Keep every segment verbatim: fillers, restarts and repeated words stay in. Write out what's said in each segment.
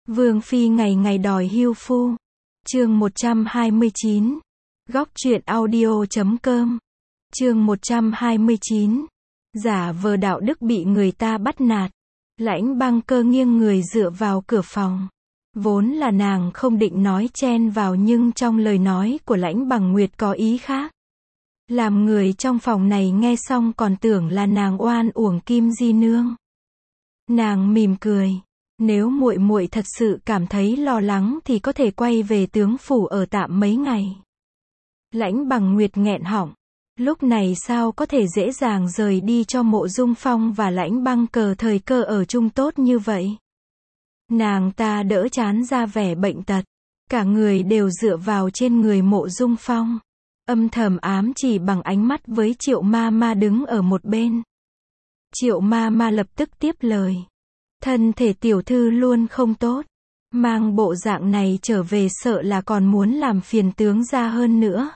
Vương phi ngày ngày đòi hưu phu. Chương một trăm hai mươi chín. Góc truyện audio chấm com. Chương một trăm hai mươi chín. Giả vờ đạo đức bị người ta bắt nạt. Lãnh Băng Cơ nghiêng người dựa vào cửa phòng. Vốn là nàng không định nói chen vào, nhưng trong lời nói của Lãnh Bằng Nguyệt có ý khác. Làm người trong phòng này nghe xong còn tưởng là nàng oan uổng Kim Di nương. Nàng mỉm cười, nếu muội muội thật sự cảm thấy lo lắng thì có thể quay về tướng phủ ở tạm mấy ngày. Lãnh Bằng Nguyệt nghẹn họng, lúc này sao có thể dễ dàng rời đi cho Mộ Dung Phong và Lãnh Băng Cờ thời cơ ở chung tốt như vậy. Nàng ta đỡ chán ra vẻ bệnh tật, cả người đều dựa vào trên người Mộ Dung Phong, âm thầm ám chỉ bằng ánh mắt với Triệu Ma Ma đứng ở một bên. Triệu Ma Ma lập tức tiếp lời, thân thể tiểu thư luôn không tốt, mang bộ dạng này trở về sợ là còn muốn làm phiền tướng gia hơn nữa.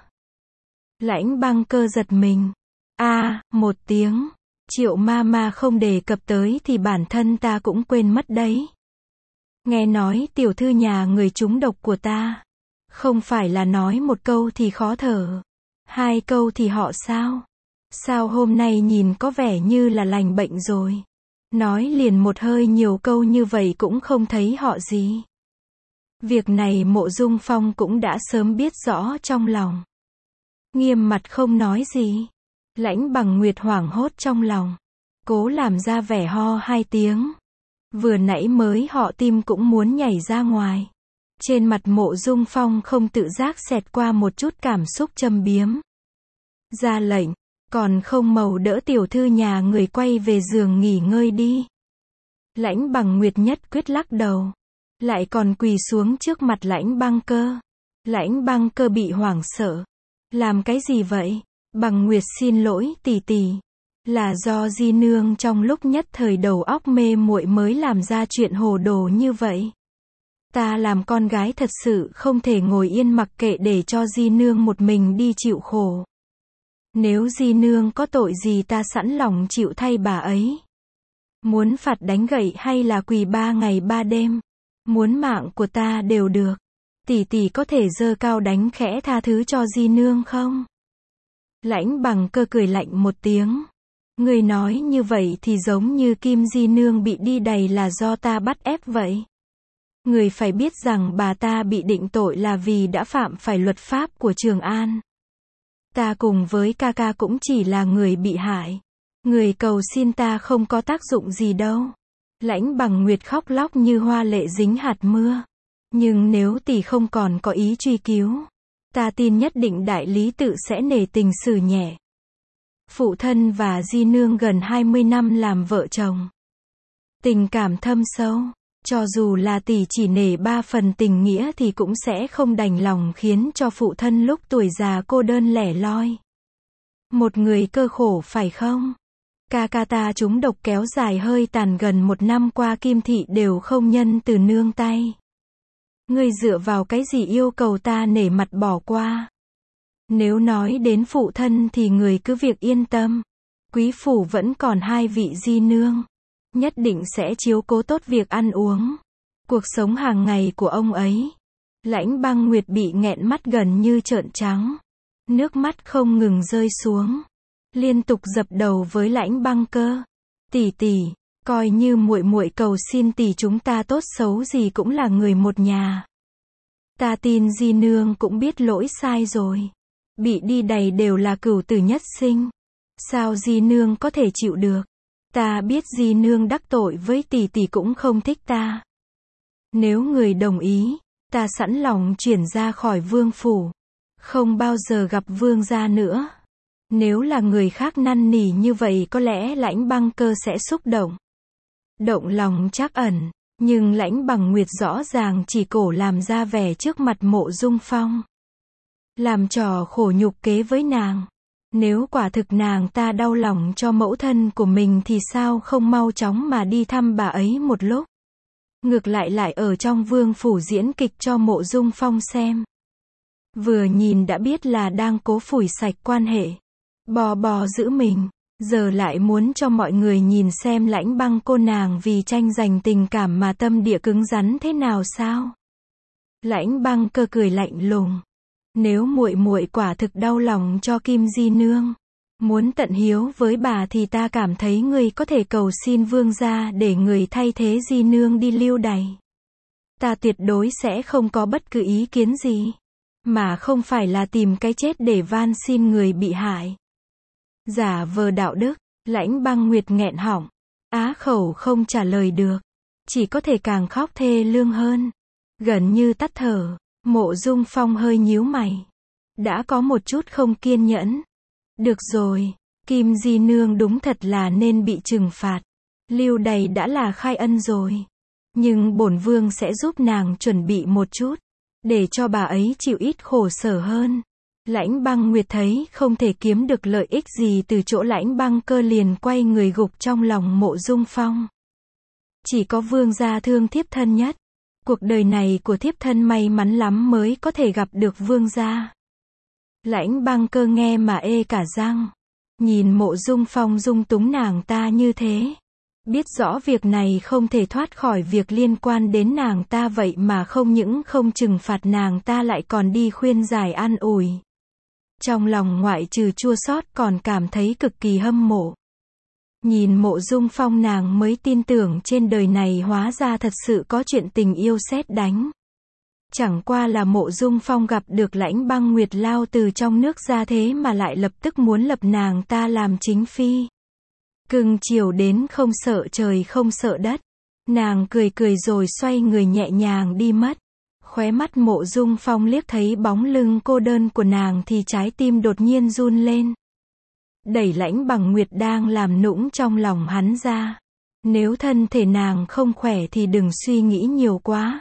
Lãnh Băng Cơ giật mình, a à, một tiếng, Triệu Ma Ma không đề cập tới thì bản thân ta cũng quên mất đấy. Nghe nói tiểu thư nhà người trúng độc của ta, không phải là nói một câu thì khó thở, hai câu thì họ sao? Sao hôm nay nhìn có vẻ như là lành bệnh rồi? Nói liền một hơi nhiều câu như vậy cũng không thấy họ gì. Việc này Mộ Dung Phong cũng đã sớm biết rõ trong lòng. Nghiêm mặt không nói gì. Lãnh Bằng Nguyệt hoảng hốt trong lòng, cố làm ra vẻ ho hai tiếng. Vừa nãy mới họ tim cũng muốn nhảy ra ngoài. Trên mặt Mộ Dung Phong không tự giác xẹt qua một chút cảm xúc châm biếm. Ra lệnh, còn không mau đỡ tiểu thư nhà người quay về giường nghỉ ngơi đi. Lãnh Bằng Nguyệt nhất quyết lắc đầu, lại còn quỳ xuống trước mặt Lãnh Băng Cơ. Lãnh Băng Cơ bị hoảng sợ. Làm cái gì vậy? Bằng Nguyệt xin lỗi tỷ tỷ. Là do Di nương trong lúc nhất thời đầu óc mê muội mới làm ra chuyện hồ đồ như vậy. Ta làm con gái thật sự không thể ngồi yên mặc kệ để cho Di nương một mình đi chịu khổ. Nếu Di nương có tội gì ta sẵn lòng chịu thay bà ấy. Muốn phạt đánh gậy hay là quỳ ba ngày ba đêm, muốn mạng của ta đều được. Tỷ tỷ có thể giơ cao đánh khẽ tha thứ cho Di nương không? Lãnh Bằng Cơ cười lạnh một tiếng. Người nói như vậy thì giống như Kim Di nương bị đi đày là do ta bắt ép vậy. Người phải biết rằng bà ta bị định tội là vì đã phạm phải luật pháp của Trường An. Ta cùng với ca ca cũng chỉ là người bị hại. Người cầu xin ta không có tác dụng gì đâu. Lãnh Bằng Nguyệt khóc lóc như hoa lệ dính hạt mưa. Nhưng nếu tỷ không còn có ý truy cứu, ta tin nhất định đại lý tự sẽ nể tình xử nhẹ. Phụ thân và Di nương gần hai mươi năm làm vợ chồng. Tình cảm thâm sâu, cho dù là tỷ chỉ nể ba phần tình nghĩa thì cũng sẽ không đành lòng khiến cho phụ thân lúc tuổi già cô đơn lẻ loi. Một người cơ khổ phải không? Ca ca ta trúng độc kéo dài hơi tàn gần một năm qua, Kim thị đều không nhân từ nương tay. Ngươi dựa vào cái gì yêu cầu ta nể mặt bỏ qua? Nếu nói đến phụ thân thì người cứ việc yên tâm. Quý phủ vẫn còn hai vị Di nương. Nhất định sẽ chiếu cố tốt việc ăn uống, cuộc sống hàng ngày của ông ấy. Lãnh Băng Nguyệt bị nghẹn mắt gần như trợn trắng. Nước mắt không ngừng rơi xuống. Liên tục dập đầu với Lãnh Băng Cơ. Tỷ tỷ, coi như muội muội cầu xin tỷ, chúng ta tốt xấu gì cũng là người một nhà. Ta tin Di nương cũng biết lỗi sai rồi. Bị đi đày đều là cửu tử nhất sinh. Sao Di nương có thể chịu được? Ta biết Di nương đắc tội với tỷ tỷ cũng không thích ta. Nếu người đồng ý, ta sẵn lòng chuyển ra khỏi vương phủ. Không bao giờ gặp vương gia nữa. Nếu là người khác năn nỉ như vậy có lẽ Lãnh Băng Cơ sẽ xúc động. Động lòng trắc ẩn. Nhưng Lãnh Bằng Nguyệt rõ ràng chỉ cổ làm ra vẻ trước mặt Mộ Dung Phong. Làm trò khổ nhục kế với nàng. Nếu quả thực nàng ta đau lòng cho mẫu thân của mình thì sao không mau chóng mà đi thăm bà ấy một lúc. Ngược lại lại ở trong vương phủ diễn kịch cho Mộ Dung Phong xem. Vừa nhìn đã biết là đang cố phủi sạch quan hệ. Bò bò giữ mình. Giờ lại muốn cho mọi người nhìn xem Lãnh Băng cô nàng vì tranh giành tình cảm mà tâm địa cứng rắn thế nào sao? Lãnh Băng Cơ cười lạnh lùng. Nếu muội muội quả thực đau lòng cho Kim Di nương, muốn tận hiếu với bà thì ta cảm thấy ngươi có thể cầu xin vương gia để người thay thế Di nương đi lưu đày. Ta tuyệt đối sẽ không có bất cứ ý kiến gì, mà không phải là tìm cái chết để van xin người bị hại. Giả vờ đạo đức, Lãnh Băng Nguyệt nghẹn họng, á khẩu không trả lời được, chỉ có thể càng khóc thê lương hơn, gần như tắt thở. Mộ Dung Phong hơi nhíu mày, đã có một chút không kiên nhẫn. Được rồi, Kim Di nương đúng thật là nên bị trừng phạt. Lưu đày đã là khai ân rồi, nhưng bổn vương sẽ giúp nàng chuẩn bị một chút, để cho bà ấy chịu ít khổ sở hơn. Lãnh Băng Nguyệt thấy không thể kiếm được lợi ích gì từ chỗ Lãnh Băng Cơ, liền quay người gục trong lòng Mộ Dung Phong. Chỉ có vương gia thương thiếp thân nhất. Cuộc đời này của thiếp thân may mắn lắm mới có thể gặp được vương gia. Lãnh Băng Cơ nghe mà ê cả răng. Nhìn Mộ Dung Phong dung túng nàng ta như thế, biết rõ việc này không thể thoát khỏi việc liên quan đến nàng ta, vậy mà không những không trừng phạt nàng ta lại còn đi khuyên giải an ủi. Trong lòng ngoại trừ chua xót còn cảm thấy cực kỳ hâm mộ. Nhìn Mộ Dung Phong nàng mới tin tưởng trên đời này hóa ra thật sự có chuyện tình yêu sét đánh. Chẳng qua là Mộ Dung Phong gặp được Lãnh Băng Nguyệt lao từ trong nước ra thế mà lại lập tức muốn lập nàng ta làm chính phi. Cưng chiều đến không sợ trời không sợ đất. Nàng cười cười rồi xoay người nhẹ nhàng đi mất. Khóe mắt Mộ Dung Phong liếc thấy bóng lưng cô đơn của nàng thì trái tim đột nhiên run lên. Đẩy Lãnh Bằng Nguyệt đang làm nũng trong lòng hắn ra. Nếu thân thể nàng không khỏe thì đừng suy nghĩ nhiều quá.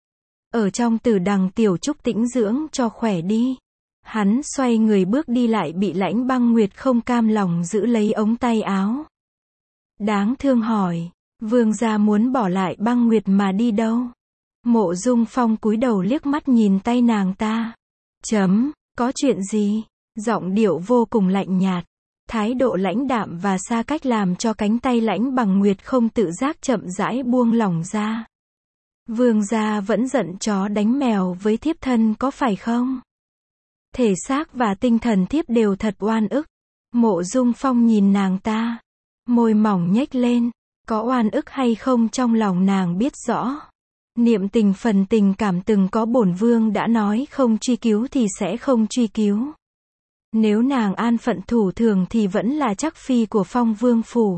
Ở trong Tử Đằng tiểu trúc tĩnh dưỡng cho khỏe đi. Hắn xoay người bước đi lại bị Lãnh Băng Nguyệt không cam lòng giữ lấy ống tay áo. Đáng thương hỏi, vương gia muốn bỏ lại Băng Nguyệt mà đi đâu? Mộ Dung Phong cúi đầu liếc mắt nhìn tay nàng ta. Chấm, có chuyện gì? Giọng điệu vô cùng lạnh nhạt. Thái độ lãnh đạm và xa cách làm cho cánh tay Lãnh Bằng Nguyệt không tự giác chậm rãi buông lỏng ra. Vương gia vẫn giận chó đánh mèo với thiếp thân có phải không? Thể xác và tinh thần thiếp đều thật oan ức. Mộ Dung Phong nhìn nàng ta, môi mỏng nhếch lên, có oan ức hay không trong lòng nàng biết rõ. Niệm tình phần tình cảm từng có bổn vương đã nói không truy cứu thì sẽ không truy cứu. Nếu nàng an phận thủ thường thì vẫn là chắc phi của Phong Vương phủ.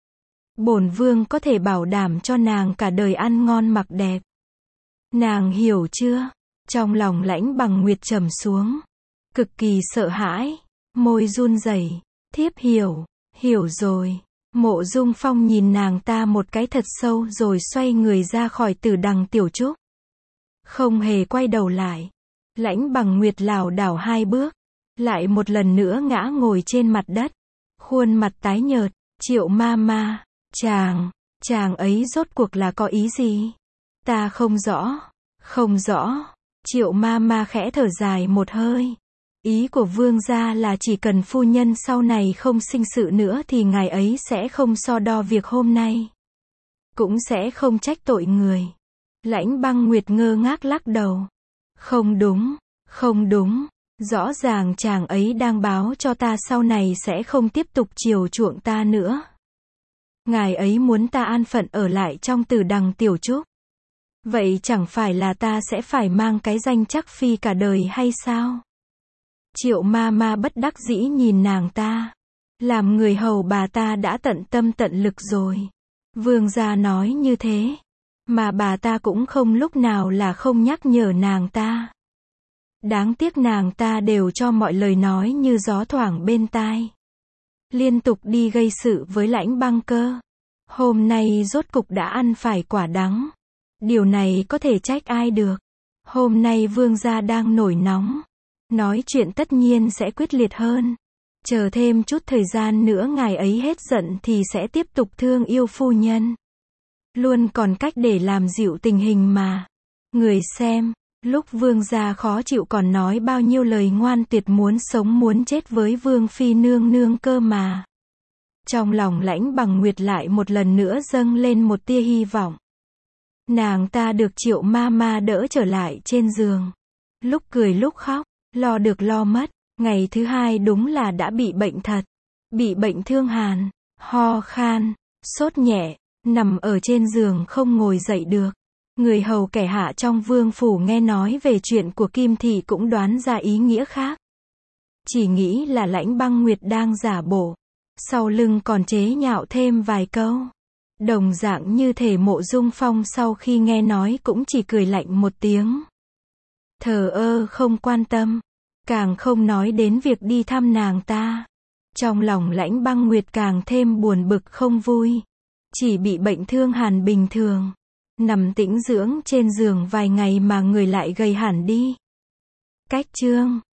Bổn vương có thể bảo đảm cho nàng cả đời ăn ngon mặc đẹp. Nàng hiểu chưa? Trong lòng Lãnh Bằng Nguyệt trầm xuống, cực kỳ sợ hãi, môi run rẩy. Thiếp hiểu, hiểu rồi. Mộ Dung Phong nhìn nàng ta một cái thật sâu rồi xoay người ra khỏi Tử Đằng tiểu trúc. Không hề quay đầu lại. Lãnh Bằng Nguyệt lảo đảo hai bước, lại một lần nữa ngã ngồi trên mặt đất. Khuôn mặt tái nhợt, Triệu ma ma, chàng, chàng ấy rốt cuộc là có ý gì? Ta không rõ, không rõ. Triệu ma ma khẽ thở dài một hơi. Ý của vương gia là chỉ cần phu nhân sau này không sinh sự nữa thì ngài ấy sẽ không so đo việc hôm nay. Cũng sẽ không trách tội người. Lãnh Băng Nguyệt ngơ ngác lắc đầu. Không đúng, không đúng. Rõ ràng chàng ấy đang báo cho ta sau này sẽ không tiếp tục chiều chuộng ta nữa. Ngài ấy muốn ta an phận ở lại trong Tử Đằng tiểu trúc. Vậy chẳng phải là ta sẽ phải mang cái danh chắc phi cả đời hay sao? Triệu ma ma bất đắc dĩ nhìn nàng ta. Làm người hầu bà ta đã tận tâm tận lực rồi. Vương gia nói như thế, mà bà ta cũng không lúc nào là không nhắc nhở nàng ta. Đáng tiếc nàng ta đều cho mọi lời nói như gió thoảng bên tai. Liên tục đi gây sự với Lãnh Băng Cơ. Hôm nay rốt cục đã ăn phải quả đắng. Điều này có thể trách ai được. Hôm nay vương gia đang nổi nóng. Nói chuyện tất nhiên sẽ quyết liệt hơn. Chờ thêm chút thời gian nữa ngài ấy hết giận thì sẽ tiếp tục thương yêu phu nhân. Luôn còn cách để làm dịu tình hình mà. Người xem, lúc vương gia khó chịu còn nói bao nhiêu lời ngoan tuyệt muốn sống muốn chết với vương phi nương nương cơ mà. Trong lòng Lãnh Bằng Nguyệt lại một lần nữa dâng lên một tia hy vọng. Nàng ta được Triệu ma ma đỡ trở lại trên giường. Lúc cười lúc khóc, lo được lo mất. Ngày thứ hai đúng là đã bị bệnh thật. Bị bệnh thương hàn, ho khan, sốt nhẹ, nằm ở trên giường không ngồi dậy được. Người hầu kẻ hạ trong vương phủ nghe nói về chuyện của Kim Thị cũng đoán ra ý nghĩa khác. Chỉ nghĩ là Lãnh Băng Nguyệt đang giả bộ. Sau lưng còn chế nhạo thêm vài câu. Đồng dạng như thể Mộ Dung Phong sau khi nghe nói cũng chỉ cười lạnh một tiếng. Thờ ơ không quan tâm. Càng không nói đến việc đi thăm nàng ta. Trong lòng Lãnh Băng Nguyệt càng thêm buồn bực không vui. Chỉ bị bệnh thương hàn bình thường. Nằm tĩnh dưỡng trên giường vài ngày mà người lại gầy hẳn đi. Cách chương